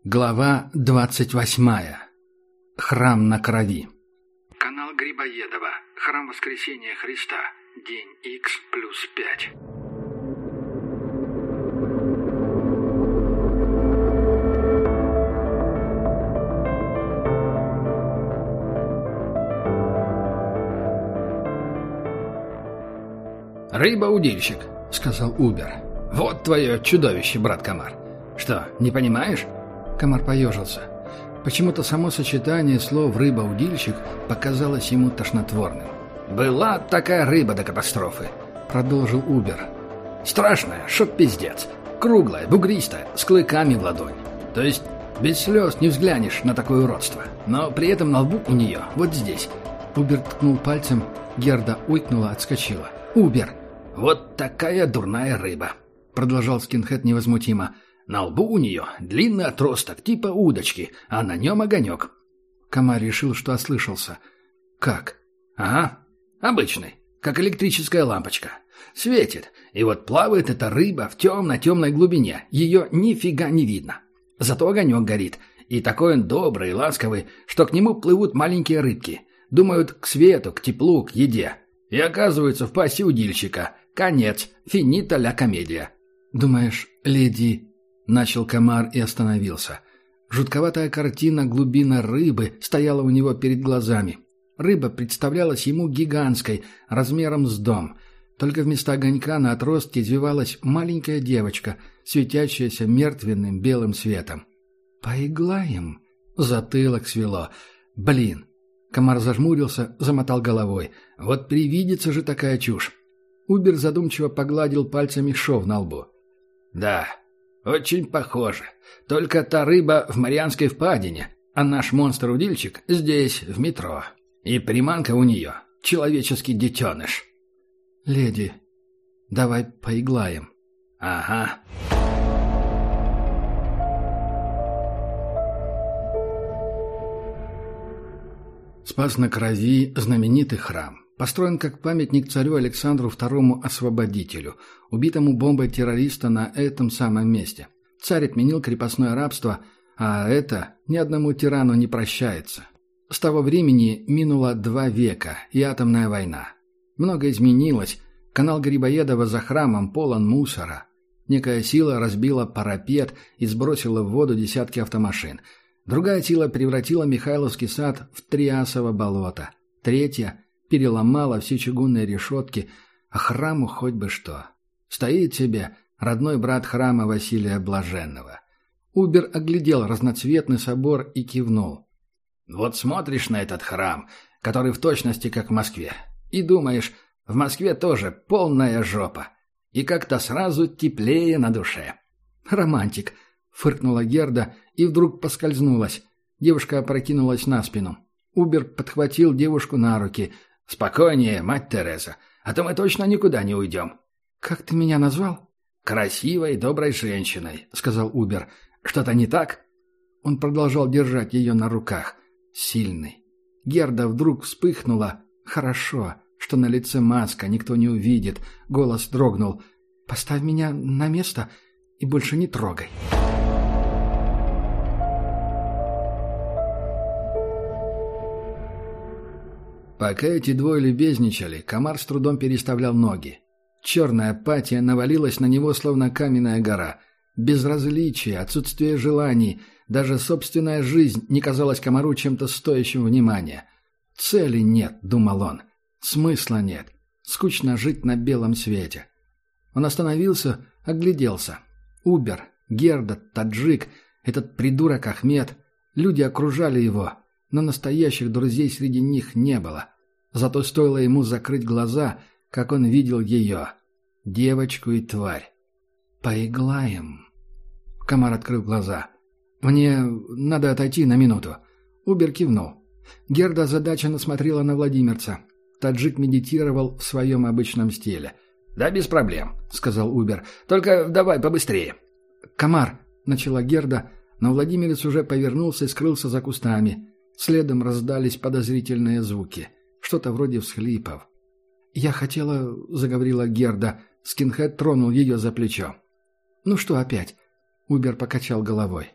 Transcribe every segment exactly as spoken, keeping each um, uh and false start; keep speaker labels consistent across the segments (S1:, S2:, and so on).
S1: Глава двадцать восьмая. Храм на крови. Канал Грибоедова. Храм Воскресения Христа. День Х плюс пять. «Рыба-удильщик», — сказал Убер. «Вот твое чудовище, брат Комар. Что, не понимаешь?» Комар поежился. Почему-то само сочетание слов «рыба-удильщик» показалось ему тошнотворным. «Была такая рыба до катастрофы», — продолжил Убер. «Страшная, шот пиздец. Круглая, бугристая, с клыками в ладонь. То есть без слез не взглянешь на такое уродство. Но при этом на лбу у нее, вот здесь». Убер ткнул пальцем, Герда ойкнула, отскочила. «Убер!» «Вот такая дурная рыба», — продолжал скинхед невозмутимо. «На лбу у нее длинный отросток, типа удочки, а на нем огонек». Комар решил, что ослышался. «Как?» «Ага, обычный, как электрическая лампочка. Светит, и вот плавает эта рыба в темно-темной глубине, ее нифига не видно. Зато огонек горит, и такой он добрый и ласковый, что к нему плывут маленькие рыбки. Думают к свету, к теплу, к еде. И оказываются в пасти удильщика. Конец, финита ля комедия». «Думаешь, леди...» — начал Комар и остановился. Жутковатая картина глубина рыбы стояла у него перед глазами. Рыба представлялась ему гигантской, размером с дом. Только вместо огонька на отростке извивалась маленькая девочка, светящаяся мертвенным белым светом. «Поиглаем?» — затылок свело. «Блин!» Комар зажмурился, замотал головой. «Вот привидится же такая чушь!» Убер задумчиво погладил пальцами шов на лбу. «Да, очень похоже. Только та рыба в Марианской впадине, а наш монстр-удильщик здесь, в метро. И приманка у нее — человеческий детеныш». «Леди, давай поиглаем». «Ага». Спас на крови знаменитый храм. Построен как памятник царю Александру второму Освободителю, убитому бомбой террориста на этом самом месте. Царь отменил крепостное рабство, а это ни одному тирану не прощается. С того времени минуло два века и атомная война. Многое изменилось. Канал Грибоедова за храмом полон мусора. Некая сила разбила парапет и сбросила в воду десятки автомашин. Другая сила превратила Михайловский сад в Триасово болото. Третья переломала все чугунные решетки, а храму хоть бы что. Стоит себе родной брат храма Василия Блаженного. Убер оглядел разноцветный собор и кивнул. «Вот смотришь на этот храм, который в точности как в Москве, и думаешь, в Москве тоже полная жопа, и как-то сразу теплее на душе». «Романтик», — фыркнула Герда и вдруг поскользнулась. Девушка опрокинулась на спину. Убер подхватил девушку на руки. «Спокойнее, мать Тереза, а то мы точно никуда не уйдем». «Как ты меня назвал?» «Красивой, доброй женщиной», — сказал Убер. «Что-то не так?» Он продолжал держать ее на руках. Сильный. Герда вдруг вспыхнула. «Хорошо, что на лице маска, никто не увидит». Голос дрогнул. «Поставь меня на место и больше не трогай». Пока эти двое любезничали, Комар с трудом переставлял ноги. Черная апатия навалилась на него, словно каменная гора. Безразличие, отсутствие желаний, даже собственная жизнь не казалась Комару чем-то стоящим внимания. «Цели нет», — думал он. «Смысла нет. Скучно жить на белом свете». Он остановился, огляделся. Убер, Герда, таджик, этот придурок Ахмед. Люди окружали его, но настоящих друзей среди них не было. Зато стоило ему закрыть глаза, как он видел ее, девочку и тварь. «Поиглаем». Комар открыл глаза. «Мне надо отойти на минуту». Убер кивнул. Герда озадаченно смотрела на владимирца. Таджик медитировал в своем обычном стиле. «Да без проблем», — сказал Убер. «Только давай побыстрее». «Комар», — начала Герда, но владимирец уже повернулся и скрылся за кустами. Следом раздались подозрительные звуки. Что-то вроде всхлипов. «Я хотела...» — заговорила Герда. Скинхед тронул ее за плечо. «Ну что опять?» — Убер покачал головой.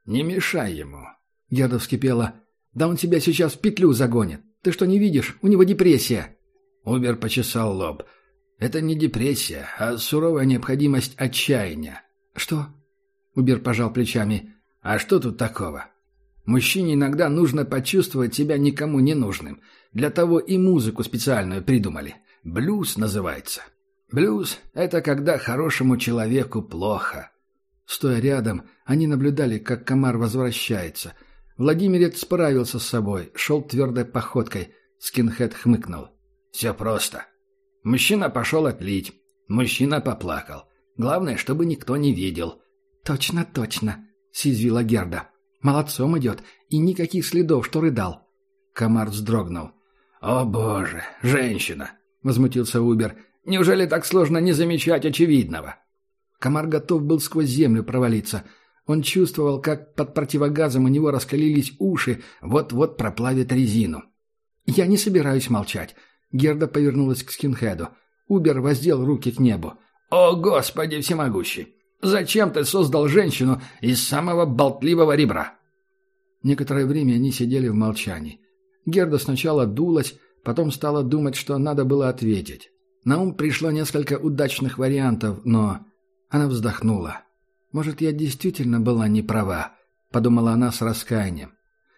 S1: «Не мешай ему». Герда вскипела. «Да он тебя сейчас в петлю загонит. Ты что, не видишь? У него депрессия». Убер почесал лоб. «Это не депрессия, а суровая необходимость отчаяния». «Что?» Убер пожал плечами. «А что тут такого? Мужчине иногда нужно почувствовать себя никому не нужным. Для того и музыку специальную придумали. Блюз называется. Блюз — это когда хорошему человеку плохо». Стоя рядом, они наблюдали, как комар возвращается. Владимирец справился с собой, шел твердой походкой. Скинхед хмыкнул. «Все просто. Мужчина пошел отлить. Мужчина поплакал. Главное, чтобы никто не видел». «Точно, точно», — съязвила Герда. «Молодцом идет, и никаких следов, что рыдал». Комар вздрогнул. «О боже, женщина!» — возмутился Убер. «Неужели так сложно не замечать очевидного?» Комар готов был сквозь землю провалиться. Он чувствовал, как под противогазом у него раскалились уши, вот-вот проплавит резину. «Я не собираюсь молчать». Герда повернулась к скинхеду. Убер воздел руки к небу. «О, Господи всемогущий! Зачем ты создал женщину из самого болтливого ребра?» Некоторое время они сидели в молчании. Герда сначала дулась, потом стала думать, что надо было ответить. На ум пришло несколько удачных вариантов, но... Она вздохнула. «Может, я действительно была не права», — подумала она с раскаянием.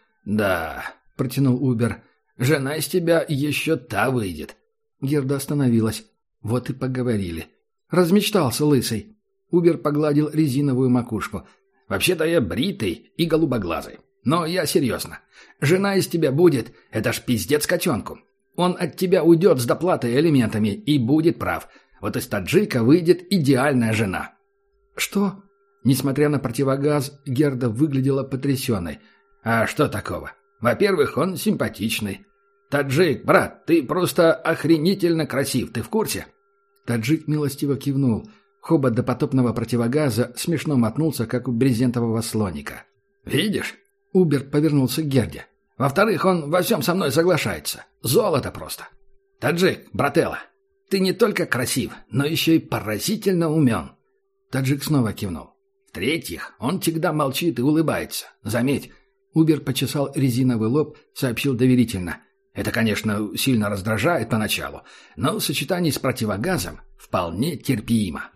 S1: «Да», — протянул Убер, — «жена из тебя еще та выйдет». Герда остановилась. Вот и поговорили. «Размечтался, лысый». Убер погладил резиновую макушку. «Вообще-то я бритый и голубоглазый. Но я серьезно. Жена из тебя будет, это ж пиздец котенку. Он от тебя уйдет с доплатой элементами и будет прав. Вот из таджика выйдет идеальная жена». «Что?» Несмотря на противогаз, Герда выглядела потрясенной. «А что такого? Во-первых, он симпатичный. Таджик, брат, ты просто охренительно красив, ты в курсе?» Таджик милостиво кивнул. Хобот допотопного противогаза смешно мотнулся, как у брезентового слоника. «Видишь?» Убер повернулся к Герде. «Во-вторых, он во всем со мной соглашается. Золото просто. Таджик, брателло, ты не только красив, но еще и поразительно умен». Таджик снова кивнул. «В-третьих, он всегда молчит и улыбается. Заметь». Убер почесал резиновый лоб, сообщил доверительно. «Это, конечно, сильно раздражает поначалу, но в сочетании с противогазом вполне терпимо».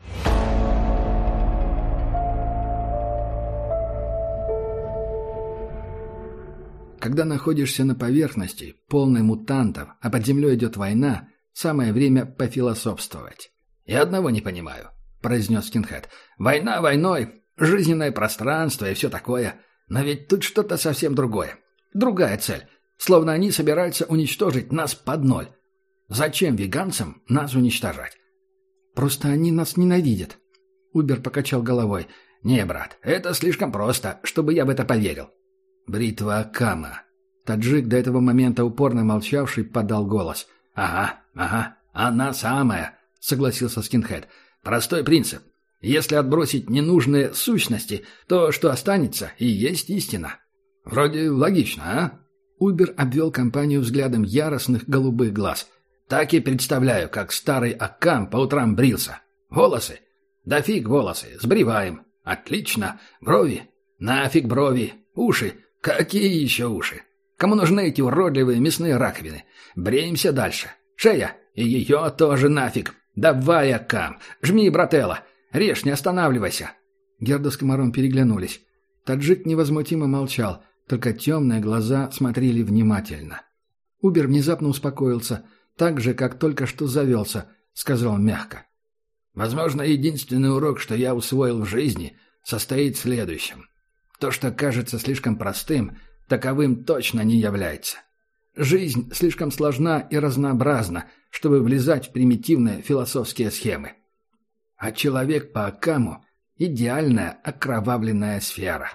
S1: Когда находишься на поверхности, полной мутантов, а под землей идет война, самое время пофилософствовать. «Я одного не понимаю», — произнес скинхед. «Война войной, жизненное пространство и все такое. Но ведь тут что-то совсем другое. Другая цель. Словно они собираются уничтожить нас под ноль. Зачем веганцам нас уничтожать?» «Просто они нас ненавидят». Убер покачал головой. «Не, брат, это слишком просто, чтобы я в это поверил». «Бритва Акама». Таджик, до этого момента упорно молчавший, подал голос. «Ага, ага, она самая», — согласился скинхед. «Простой принцип. Если отбросить ненужные сущности, то что останется и есть истина». «Вроде логично, а?» Убер обвел компанию взглядом яростных голубых глаз. «Так и представляю, как старый Аккам по утрам брился. Волосы? Да фиг волосы, сбриваем. Отлично. Брови? Нафиг брови. Уши? Какие еще уши? Кому нужны эти уродливые мясные раковины? Бреемся дальше. Шея? И ее тоже нафиг. Давай, Аккам, жми, брателло. Режь, не останавливайся». Герда с комаром переглянулись. Таджик невозмутимо молчал, только темные глаза смотрели внимательно. Убер внезапно успокоился, так же, как только что завелся, сказал мягко. «Возможно, единственный урок, что я усвоил в жизни, состоит в следующем. То, что кажется слишком простым, таковым точно не является. Жизнь слишком сложна и разнообразна, чтобы влезать в примитивные философские схемы. А человек по Аккаму — идеальная окровавленная сфера».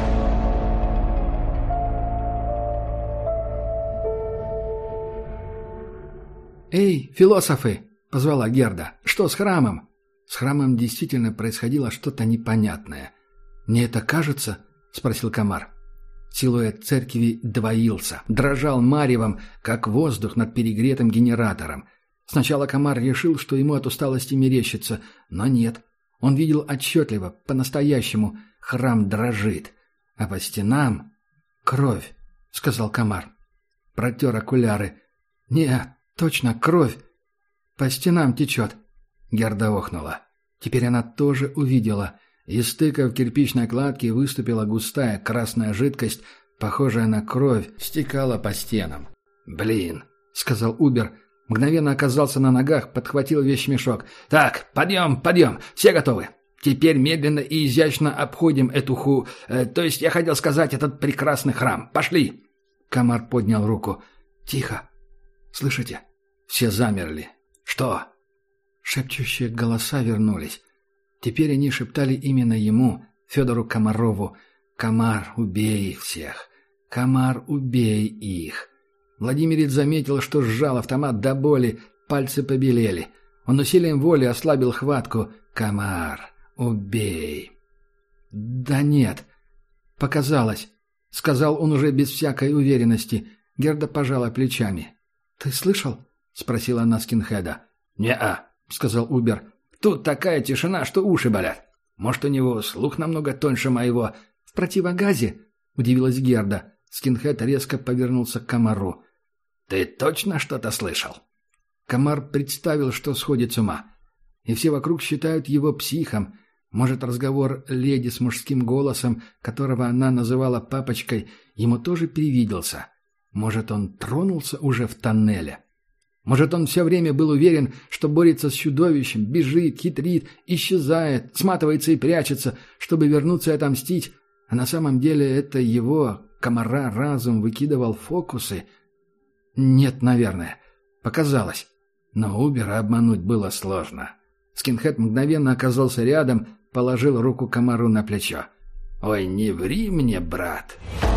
S1: «Эй, философы!» — позвала Герда. «Что с храмом?» С храмом действительно происходило что-то непонятное. «Мне это кажется?» — спросил комар. Силуэт церкви двоился, дрожал маревом, как воздух над перегретым генератором. Сначала комар решил, что ему от усталости мерещится, но нет. Он видел отчетливо, по-настоящему, храм дрожит. а по стенам кровь, сказал Комар. Протер окуляры. Нет, точно, кровь. По стенам течет. Герда охнула. Теперь она тоже увидела. Из стыков кирпичной кладки выступила густая красная жидкость, похожая на кровь, стекала по стенам. «Блин», — сказал Убер. Мгновенно оказался на ногах, подхватил вещмешок. «Так, подъем, подъем, все готовы. Теперь медленно и изящно обходим эту ху... Э, то есть я хотел сказать, этот прекрасный храм. Пошли!» Комар поднял руку. «Тихо. Слышите?» Все замерли. «Что?» Шепчущие голоса вернулись. Теперь они шептали именно ему, Федору Комарову. «Комар, убей их всех! Комар, убей их!» Владимирец заметил, что сжал автомат до боли, пальцы побелели. Он усилием воли ослабил хватку. «Комар, убей!» «Да нет, показалось», — сказал он уже без всякой уверенности. Герда пожала плечами. «Ты слышал?» — спросила она скинхеда. «Не-а», — сказал Убер. «Тут такая тишина, что уши болят. Может, у него слух намного тоньше моего». «В противогазе?» — удивилась Герда. Скинхед резко повернулся к Комару. «Ты точно что-то слышал?» Комар представил, что сходит с ума. И все вокруг считают его психом. Может, разговор леди с мужским голосом, которого она называла папочкой, ему тоже привиделся. Может, он тронулся уже в тоннеле. Может, он все время был уверен, что борется с чудовищем, бежит, хитрит, исчезает, сматывается и прячется, чтобы вернуться и отомстить. А на самом деле это его, Комара, разум выкидывал фокусы. Нет, наверное. Показалось. Но Убера обмануть было сложно. Скинхед мгновенно оказался рядом, положил руку Комару на плечо. «Ой, не ври мне, брат!»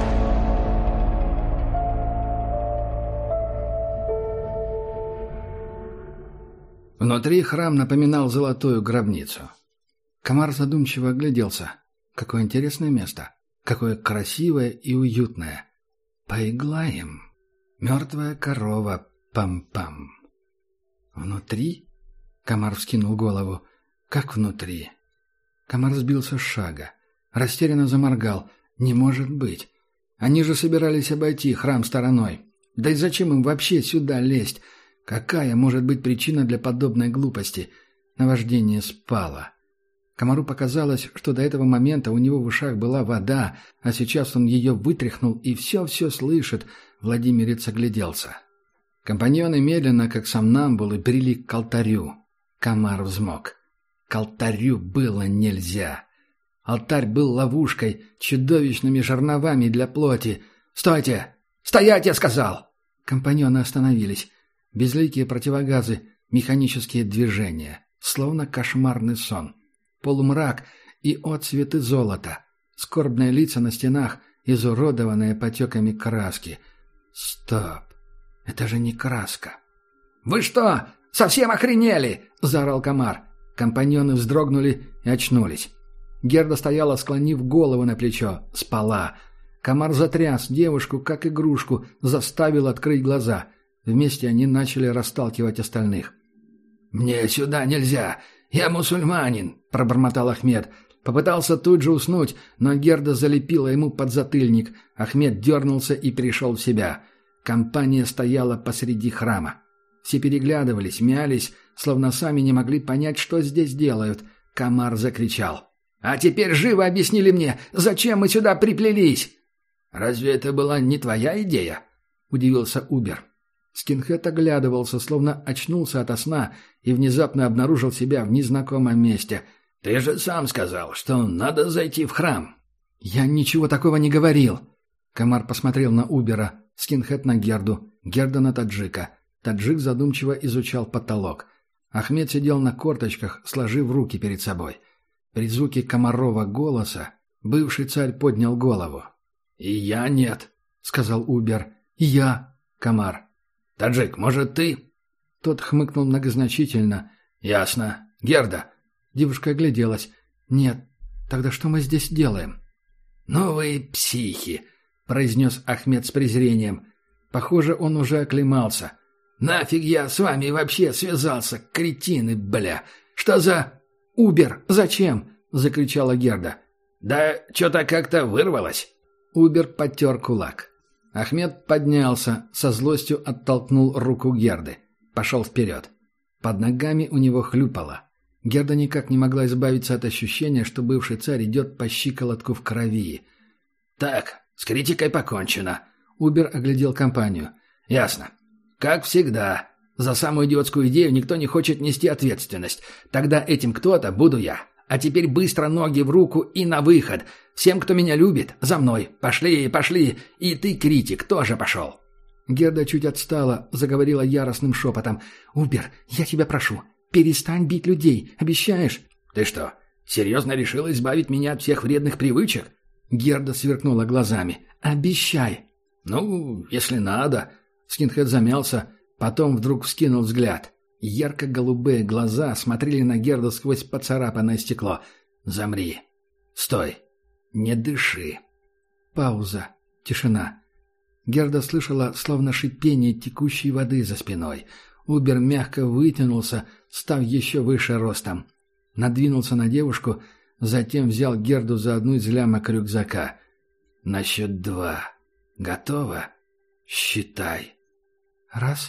S1: Внутри храм напоминал золотую гробницу. Комар задумчиво огляделся. Какое интересное место. Какое красивое и уютное. Поиграем. Мертвая корова. Пам-пам. Внутри? Комар вскинул голову. Как внутри? Комар сбился с шага. Растерянно заморгал. Не может быть. Они же собирались обойти храм стороной. Да и зачем им вообще сюда лезть? Какая может быть причина для подобной глупости? Наваждение спало. Комару показалось, что до этого момента у него в ушах была вода, а сейчас он ее вытряхнул и все-все слышит. Владимирец огляделся. Компаньоны медленно, как сомнамбулы, брели к алтарю. Комар взмок. К алтарю было нельзя. Алтарь был ловушкой, чудовищными жерновами для плоти. «Стойте! Стоять, я сказал!» Компаньоны остановились. Безликие противогазы, механические движения, словно кошмарный сон. Полумрак и отцветы золота, скорбные лица на стенах, изуродованные потеками краски. Стоп, это же не краска. «Вы что, совсем охренели?» – заорал Комар. Компаньоны вздрогнули и очнулись. Герда стояла, склонив голову на плечо, спала. Комар затряс девушку, как игрушку, заставил открыть глаза. Вместе они начали расталкивать остальных. «Мне сюда нельзя! Я мусульманин!» – пробормотал Ахмед. Попытался тут же уснуть, но Герда залепила ему подзатыльник. Ахмед дернулся и пришел в себя. Компания стояла посреди храма. Все переглядывались, мялись, словно сами не могли понять, что здесь делают. Комар закричал. «А теперь живо объяснили мне, зачем мы сюда приплелись?» «Разве это была не твоя идея?» – удивился Убер. Скинхед оглядывался, словно очнулся ото сна и внезапно обнаружил себя в незнакомом месте. «Ты же сам сказал, что надо зайти в храм». «Я ничего такого не говорил». Комар посмотрел на Убера, Скинхед на Герду, Герда на таджика. Таджик задумчиво изучал потолок. Ахмед сидел на корточках, сложив руки перед собой. При звуке Комарова голоса бывший царь поднял голову. «И я нет», — сказал Убер. «И я», — Комар. «Таджик, может, ты?» Тот хмыкнул многозначительно. «Ясно. Герда». Девушка огляделась. «Нет. Тогда что мы здесь делаем?» «Ну вы психи», — произнес Ахмед с презрением. Похоже, он уже оклемался. «Нафиг я с вами вообще связался, кретины, бля! Что за...» «Убер, зачем?» — закричала Герда. Да что-то как-то вырвалось». Убер потер кулак. Ахмед поднялся, со злостью оттолкнул руку Герды. Пошел вперед. Под ногами у него хлюпало. Герда никак не могла избавиться от ощущения, что бывший царь идет по щиколотку в крови. «Так, с критикой покончено». Убер оглядел компанию. «Ясно. Как всегда. За самую идиотскую идею никто не хочет нести ответственность. Тогда этим кто-то буду я. А теперь быстро ноги в руку и на выход. Всем, кто меня любит, за мной. Пошли, пошли. И ты, критик, тоже пошел».
S2: Герда чуть отстала, заговорила яростным шепотом. «Убер, я тебя прошу, перестань бить людей, обещаешь?»
S1: «Ты что, серьезно решила избавить меня от всех вредных привычек?»
S2: Герда сверкнула глазами. «Обещай!»
S1: «Ну, если надо».
S2: Скинхед замялся, потом вдруг вскинул взгляд. Ярко-голубые глаза смотрели на Герду сквозь поцарапанное стекло.
S1: «Замри. Стой. Не дыши».
S2: Пауза. Тишина. Герда слышала словно шипение текущей воды за спиной. Убер мягко вытянулся, став еще выше ростом. Надвинулся на девушку, затем взял Герду за одну из лямок рюкзака.
S1: «На счет два. Готово? Считай».
S2: «Раз».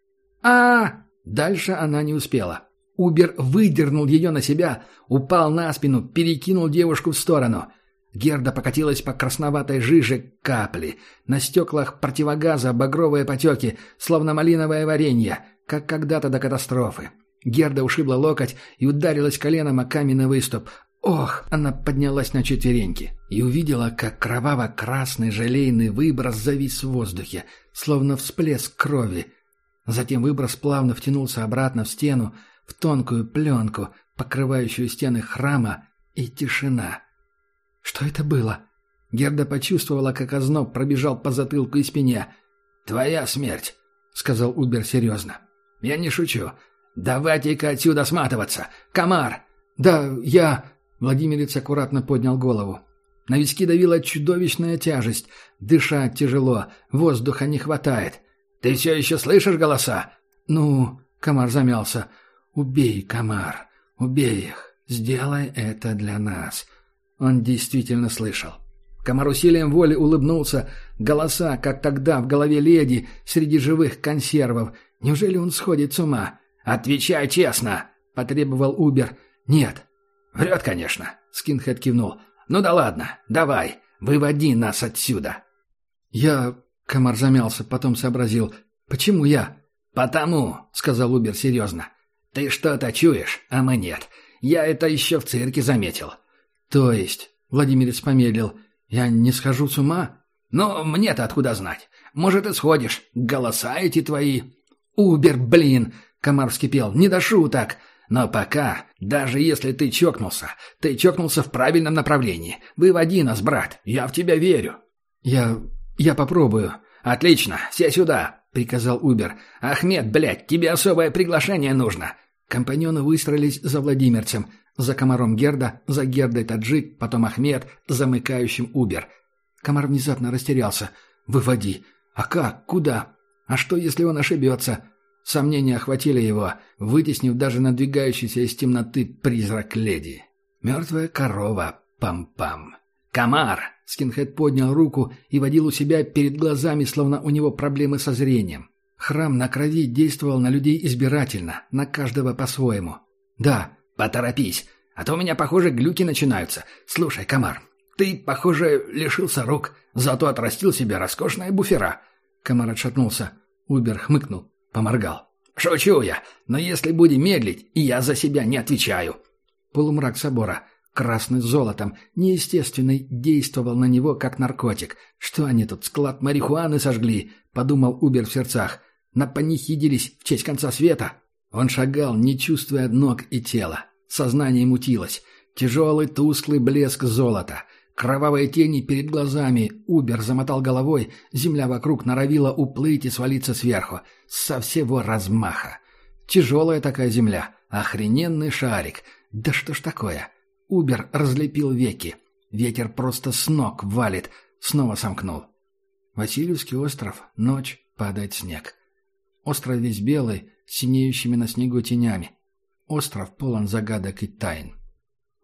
S2: А-а-а! Дальше она не успела. Убер выдернул ее на себя, упал на спину, перекинул девушку в сторону. Герда покатилась по красноватой жиже капли. На стеклах противогаза багровые потеки, словно малиновое варенье, как когда-то до катастрофы. Герда ушибла локоть и ударилась коленом о каменный выступ. Ох! Она поднялась на четвереньки и увидела, как кроваво-красный желейный выброс завис в воздухе, словно всплеск крови. Затем выброс плавно втянулся обратно в стену, в тонкую пленку, покрывающую стены храма, и тишина. Что это было? Герда почувствовала, как озноб пробежал по затылку и спине.
S1: «Твоя смерть», — сказал Убер серьезно. «Я не шучу. Давайте-ка отсюда сматываться. Комар!»
S2: «Да, я...» — Владимирец аккуратно поднял голову. На виски давила чудовищная тяжесть. Дышать тяжело, воздуха не хватает.
S1: «Ты все еще слышишь голоса?»
S2: «Ну...» — Комар замялся. «Убей, Комар, убей их. Сделай это для нас». Он действительно слышал. Комар усилием воли улыбнулся. Голоса, как тогда в голове леди, среди живых консервов. Неужели он сходит с ума?
S1: «Отвечай честно!» — потребовал Убер.
S2: «Нет».
S1: «Врет, конечно», — Скинхед кивнул. «Ну да ладно, давай, выводи нас отсюда».
S2: «Я...» — Комар замялся, потом сообразил. «Почему я?»
S1: «Потому», — сказал Убер серьезно. «Ты что-то чуешь, а мы нет. Я это еще в цирке заметил».
S2: «То есть...» — Владимирец помедлил. «Я не схожу с ума?»
S1: «Ну, мне-то откуда знать? Может, и сходишь. Голоса эти твои...»
S2: «Убер, блин!» — Комар вскипел. «Не до шуток!»
S1: «Но пока, даже если ты чокнулся, ты чокнулся в правильном направлении. Выводи нас, брат, я в тебя верю».
S2: «Я... я попробую».
S1: «Отлично, все сюда», — приказал Убер. «Ахмед, блядь, тебе особое приглашение нужно».
S2: Компаньоны выстроились за Владимирцем. За Комаром Герда, за Гердой Таджик, потом Ахмед, замыкающим Убер. Комар внезапно растерялся. «Выводи. А как? Куда? А что, если он ошибется?» Сомнения охватили его, вытеснив даже надвигающийся из темноты призрак леди. Мертвая корова. Пам-пам.
S1: «Комар!»
S2: — Скинхед поднял руку и водил у себя перед глазами, словно у него проблемы со зрением. Храм на крови действовал на людей избирательно, на каждого по-своему. «Да».
S1: «Поторопись, а то у меня, похоже, глюки начинаются. Слушай, Комар, ты, похоже, лишился рук, зато отрастил себе роскошные буфера».
S2: Комар отшатнулся. Убер хмыкнул, поморгал.
S1: «Шучу я, но если будем медлить, я за себя не отвечаю».
S2: Полумрак собора, красный с золотом, неестественный, действовал на него как наркотик. «Что они тут, склад марихуаны сожгли?» — подумал Убер в сердцах. «Напанихидились в честь конца света?» Он шагал, не чувствуя ног и тела. Сознание мутилось. Тяжелый тусклый блеск золота. Кровавые тени перед глазами. Убер замотал головой. Земля вокруг норовила уплыть и свалиться сверху. Со всего размаха. Тяжелая такая земля. Охрененный шарик. Да что ж такое? Убер разлепил веки. Ветер просто с ног валит. Снова сомкнул. Васильевский остров. Ночь. Падает снег. Остров весь белый, с синеющими на снегу тенями. Остров полон загадок и тайн.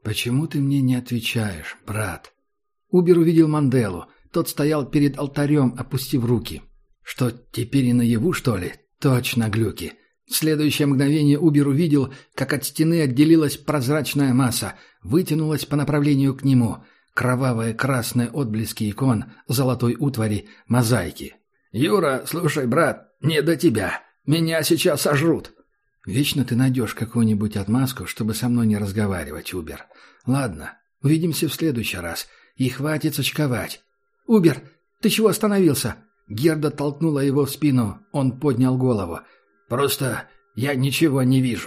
S1: «Почему ты мне не отвечаешь, брат?» Убер увидел Манделу. Тот стоял перед алтарем, опустив руки. «Что, теперь и наяву, что ли?» «Точно, глюки!» В следующее мгновение Убер увидел, как от стены отделилась прозрачная масса, вытянулась по направлению к нему. Кровавые красные отблески икон, золотой утвари, мозаики. «Юра, слушай, брат, не до тебя. Меня сейчас сожрут!» «Вечно ты найдешь какую-нибудь отмазку, чтобы со мной не разговаривать, Убер. Ладно, увидимся в следующий раз. И хватит сочковать». «Убер, ты чего остановился?» Герда толкнула его в спину. Он поднял голову. «Просто я ничего не вижу».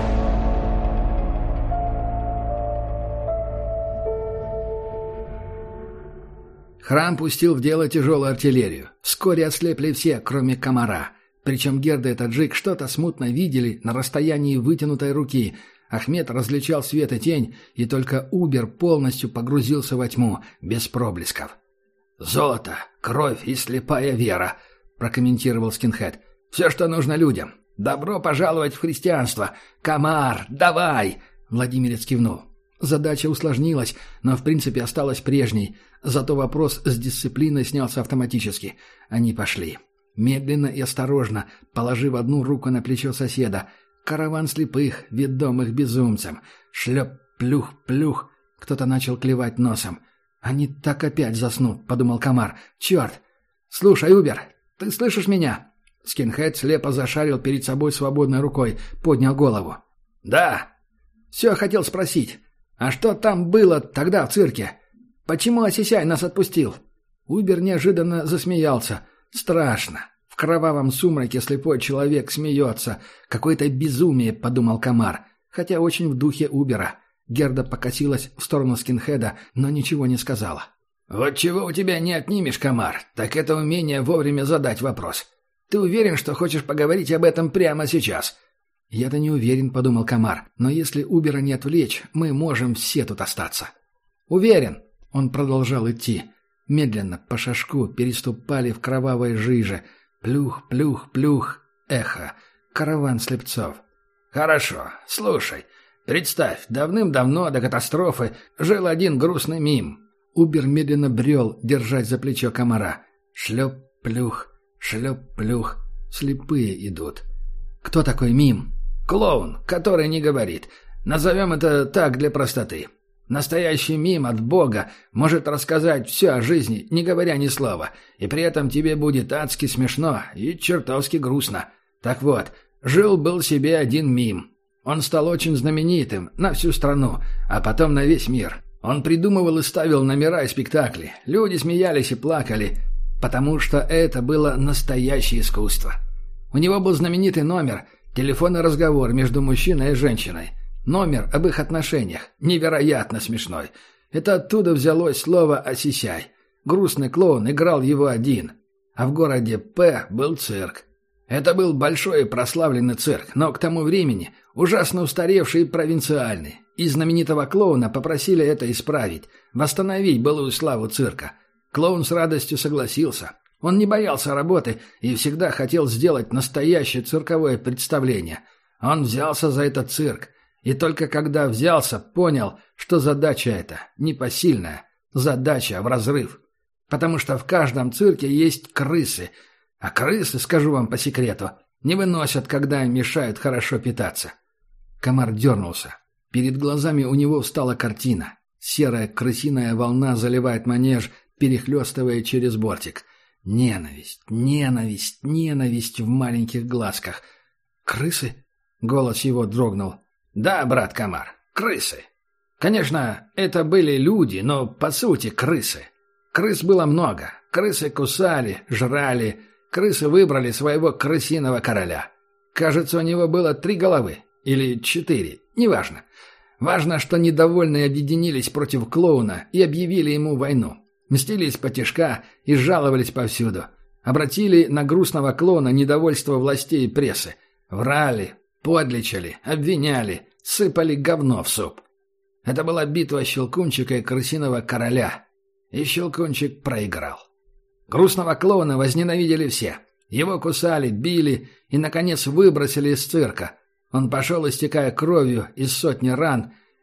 S1: Храм пустил в дело тяжелую артиллерию. Вскоре ослепли все, кроме комара. Причем Герда и Таджик что-то смутно видели на расстоянии вытянутой руки. Ахмед различал свет и тень, и только Убер полностью погрузился во тьму, без проблесков. «Золото, кровь и слепая вера», — прокомментировал скинхед. «Все, что нужно людям. Добро пожаловать в христианство. Комар, давай!» Владимирец кивнул. Задача усложнилась, но в принципе осталась прежней. Зато вопрос с дисциплиной снялся автоматически. Они пошли. Медленно и осторожно, положив одну руку на плечо соседа. Караван слепых, ведомых безумцем. Шлеп, плюх, плюх. Кто-то начал клевать носом. «Они так опять заснут», — подумал комар. «Черт! Слушай, Убер, ты слышишь меня?» Скинхед слепо зашарил перед собой свободной рукой, поднял голову. «Да. Все хотел спросить. А что там было тогда в цирке? Почему Асисяй нас отпустил?» Убер неожиданно засмеялся. «Страшно. В кровавом сумраке слепой человек смеется. Какое-то безумие», — подумал комар. Хотя очень в духе Убера. Герда покосилась в сторону скинхеда, но ничего не сказала. «Вот чего у тебя не отнимешь, комар, так это умение вовремя задать вопрос. Ты уверен, что хочешь поговорить об этом прямо сейчас?» «Я-то не уверен», — подумал комар, «но если Убера не отвлечь, мы можем все тут остаться». «Уверен», — он продолжал идти. Медленно, по шажку, переступали в кровавой жиже. Плюх, плюх, плюх. Эхо. Караван слепцов. «Хорошо. Слушай. Представь, давным-давно до катастрофы жил один грустный мим». Убер медленно брел, держась за плечо комара. Шлеп, плюх, шлеп, плюх. Слепые идут. «Кто такой мим?» «Клоун, который не говорит. Назовем это так для простоты. Настоящий мим от Бога может рассказать все о жизни, не говоря ни слова, и при этом тебе будет адски смешно и чертовски грустно. Так вот, жил-был себе один мим. Он стал очень знаменитым на всю страну, а потом на весь мир. Он придумывал и ставил номера и спектакли. Люди смеялись и плакали, потому что это было настоящее искусство. У него был знаменитый номер – телефонный разговор между мужчиной и женщиной. Номер об их отношениях. Невероятно смешной. Это оттуда взялось слово «Асисяй». Грустный клоун играл его один. А в городе П был цирк. Это был большой и прославленный цирк, но к тому времени ужасно устаревший и провинциальный. И знаменитого клоуна попросили это исправить, восстановить былую славу цирка. Клоун с радостью согласился. Он не боялся работы и всегда хотел сделать настоящее цирковое представление. Он взялся за этот цирк. И только когда взялся, понял, что задача эта непосильная, задача в разрыв. Потому что в каждом цирке есть крысы. А крысы, скажу вам по секрету, не выносят, когда им мешают хорошо питаться. Комар дернулся. Перед глазами у него встала картина. Серая крысиная волна заливает манеж, перехлестывая через бортик. Ненависть, ненависть, ненависть в маленьких глазках. «Крысы?» — голос его дрогнул. «Да, брат комар, крысы. Конечно, это были люди, но по сути крысы. Крыс было много. Крысы кусали, жрали. Крысы выбрали своего крысиного короля. Кажется, у него было три головы. Или четыре. Неважно. Важно, что недовольные объединились против клоуна и объявили ему войну. Мстились потешка и жаловались повсюду. Обратили на грустного клоуна недовольство властей и прессы. Врали, подличали, обвиняли, сыпали говно в суп. Это была битва Щелкунчика и крысиного короля. И Щелкунчик проиграл. Грустного клоуна возненавидели все. Его кусали, били и, наконец, выбросили из цирка. Он пошел, истекая кровью из сотни ран,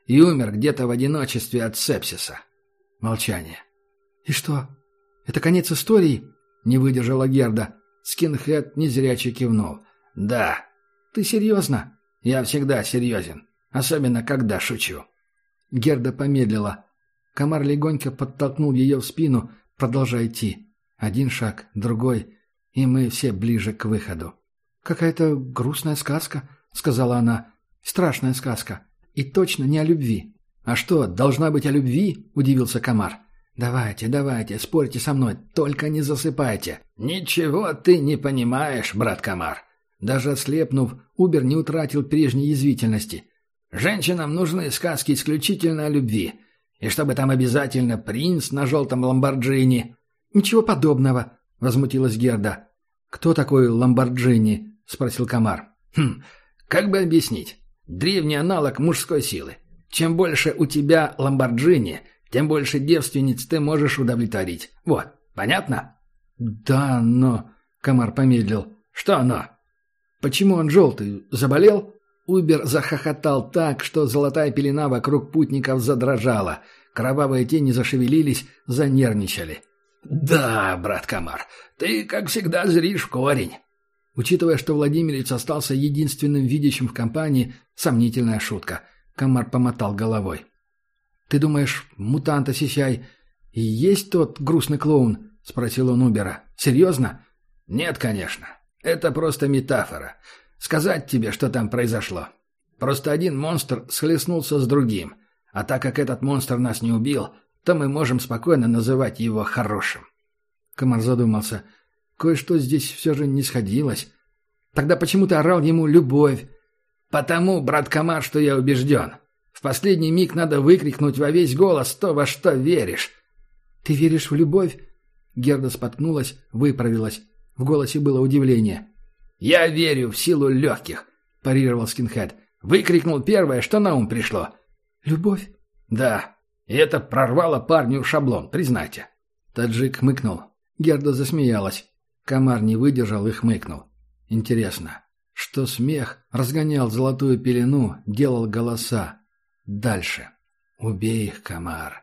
S1: и умер где-то в одиночестве от сепсиса. Молчание.
S2: «И что? Это конец истории?» — не выдержала Герда.
S1: Скинхед незряче кивнул. «Да».
S2: «Ты серьезно?»
S1: «Я всегда серьезен. Особенно, когда шучу».
S2: Герда помедлила. Комар легонько подтолкнул ее в спину, продолжая идти. Один шаг, другой, и мы все ближе к выходу. «Какая-то грустная сказка», — сказала она. «Страшная сказка. И точно не о любви».
S1: «А что, должна быть о любви?» — удивился Комар.
S2: «Давайте, давайте, спорьте со мной, только не засыпайте».
S1: «Ничего ты не понимаешь, брат Комар».
S2: Даже ослепнув, Убер не утратил прежней язвительности.
S1: «Женщинам нужны сказки исключительно о любви. И чтобы там обязательно принц на желтом ламборджини».
S2: «Ничего подобного», — возмутилась Герда. «Кто такой ламборджини?» — спросил Комар.
S1: «Хм, как бы объяснить? Древний аналог мужской силы. Чем больше у тебя ламборджини, тем больше девственниц ты можешь удовлетворить. Вот, понятно?»
S2: «Да, но...» — Комар помедлил.
S1: «Что но?»
S2: «Почему он желтый? Заболел?»
S1: Убер захохотал так, что золотая пелена вокруг путников задрожала. Кровавые тени зашевелились, занервничали. «Да, брат Комар, ты, как всегда, зришь в корень».
S2: Учитывая, что Владимирец остался единственным видящим в компании, сомнительная шутка. Комар помотал головой. «Ты думаешь, мутант Осисяй и есть тот грустный клоун?» — спросил он Убера. «Серьезно?»
S1: «Нет, конечно. Это просто метафора. Сказать тебе, что там произошло. Просто один монстр схлестнулся с другим. А так как этот монстр нас не убил, то мы можем спокойно называть его хорошим».
S2: Комар задумался. Кое-что здесь все же не сходилось. «Тогда почему ты орал ему «любовь»?»
S1: «Потому, брат Комар, что я убежден. В последний миг надо выкрикнуть во весь голос то, во что веришь».
S2: «Ты веришь в любовь?» Герда споткнулась, выправилась. В голосе было удивление.
S1: «Я верю в силу легких», – парировал Скинхед. Выкрикнул первое, что на ум пришло.
S2: «Любовь?»
S1: «Да. И это прорвало парню шаблон, признайте».
S2: Таджик хмыкнул. Герда засмеялась. Комар не выдержал и хмыкнул. Интересно, что смех разгонял золотую пелену, делал голоса. Дальше. «Убей их, Комар.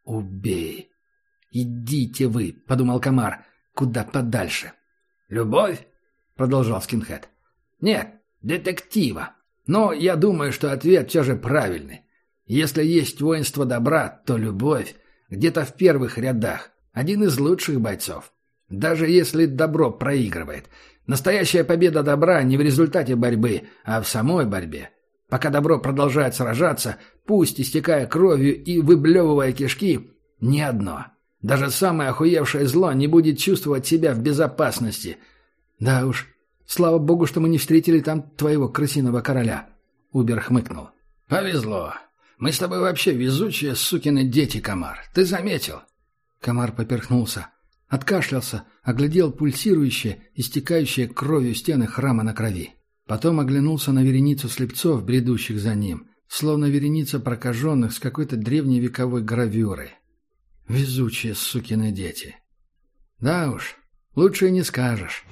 S2: Убей». «Идите вы», — подумал Комар, — «куда подальше».
S1: «Любовь?» — продолжал Скинхед. «Нет, детектива. Но я думаю, что ответ все же правильный. Если есть воинство добра, то любовь где-то в первых рядах. Один из лучших бойцов. Даже если добро проигрывает. Настоящая победа добра не в результате борьбы, а в самой борьбе. Пока добро продолжает сражаться, пусть истекая кровью и выблевывая кишки, ни одно, даже самое охуевшее зло не будет чувствовать себя в безопасности».
S2: «Да уж, слава богу, что мы не встретили там твоего крысиного короля», — Убер хмыкнул.
S1: «Повезло. Мы с тобой вообще везучие сукины дети, Комар. Ты заметил?»
S2: Комар поперхнулся, откашлялся, оглядел пульсирующие, истекающие кровью стены храма на крови. Потом оглянулся на вереницу слепцов, бредущих за ним, словно вереница прокаженных с какой-то древней вековой гравюрой. Везучие сукины дети. Да уж, лучше и не скажешь.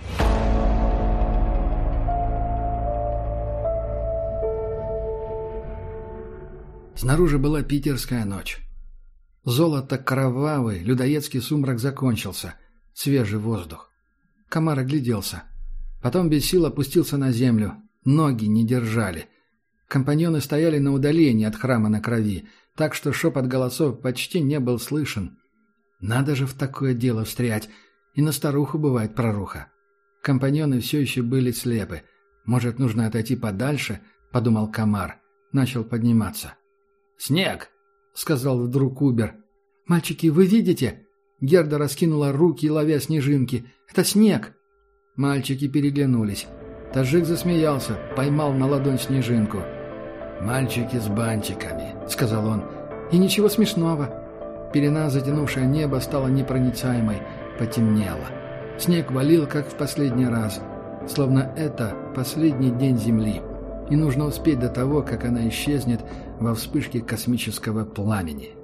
S2: Снаружи была питерская ночь. Золото кровавый, людоедский сумрак закончился. Свежий воздух. Комар огляделся. Потом без сил опустился на землю. Ноги не держали. Компаньоны стояли на удалении от храма на крови, так что шепот голосов почти не был слышен. Надо же в такое дело встрять. И на старуху бывает проруха. Компаньоны все еще были слепы. Может, нужно отойти подальше, подумал Комар. Начал подниматься.
S1: «Снег!»
S2: — сказал вдруг Убер. «Мальчики, вы видите?» Герда раскинула руки, ловя снежинки. «Это снег!» Мальчики переглянулись. Таджик засмеялся, поймал на ладонь снежинку. «Мальчики с бантиками», — сказал он. «И ничего смешного». Пелена, затянувшая небо, стала непроницаемой, потемнела. Снег валил, как в последний раз. Словно это последний день Земли. И нужно успеть до того, как она исчезнет во вспышке космического пламени.